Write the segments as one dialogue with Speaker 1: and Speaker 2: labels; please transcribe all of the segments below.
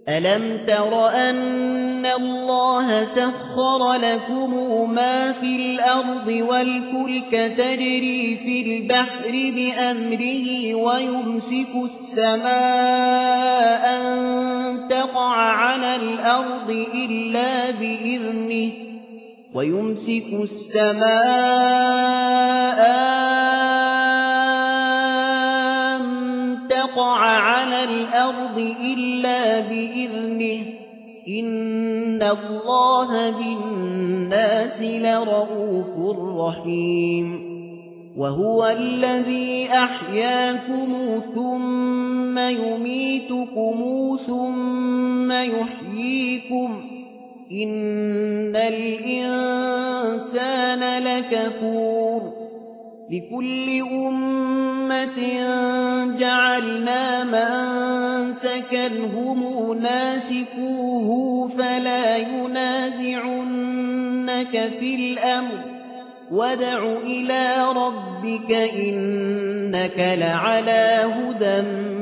Speaker 1: ألم تر أن الله سخر لكم ما في الأرض والفلك تجري في البحر بأمره ويمسك السماء أن تقع على الأرض إلا بإذنه ويمسك السماء أن تقع على الأرض إلا بإذنه إن الله بالناس لرءوف رحيم وهو الذي أحياكم ثم يميتكم ثم يحييكم إن الإنسان لكفور لكل أمة جعلنا منسكا هم ناسكوه فلا ينازعنك في الأمر وادع إلى ربك إنك لعلى هدى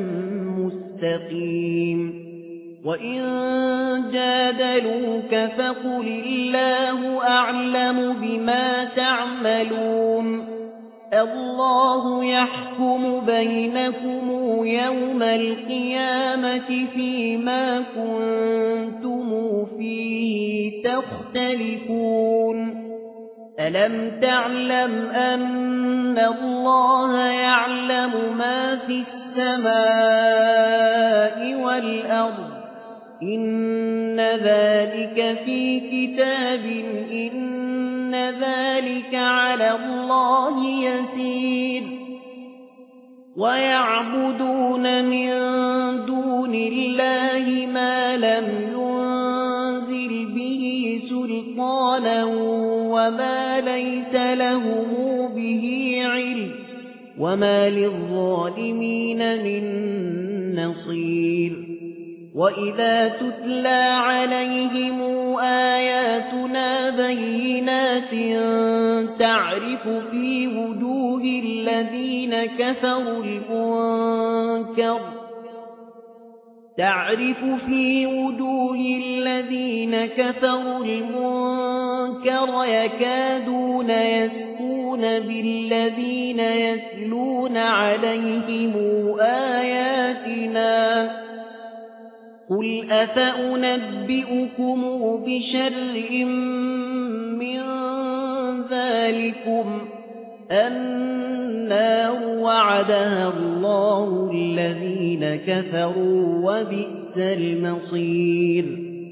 Speaker 1: مستقيم وإن جادلوك فقل الله أعلم بما تعملون الله يحكم بينكم يوم القيامة فيما كنتم فيه تختلفون ألم تعلم أن الله يعلم ما في السماء والأرض إن ذلك في كتاب إن ذلك على الله يسير ويعبدون من دون الله ما لم ينزل به سلطانا وما ليس لهم به علم وما للظالمين من نصير وإذا تتلى عليهم آياتنا بينات تعرف في وجوه الذين كفروا المنكر يكادون يسقون بالذين يتلون عليهم آياتنا قل أفأنبئكم بشر من ذلكم النار وعدها الله الذين كفروا وبئس المصير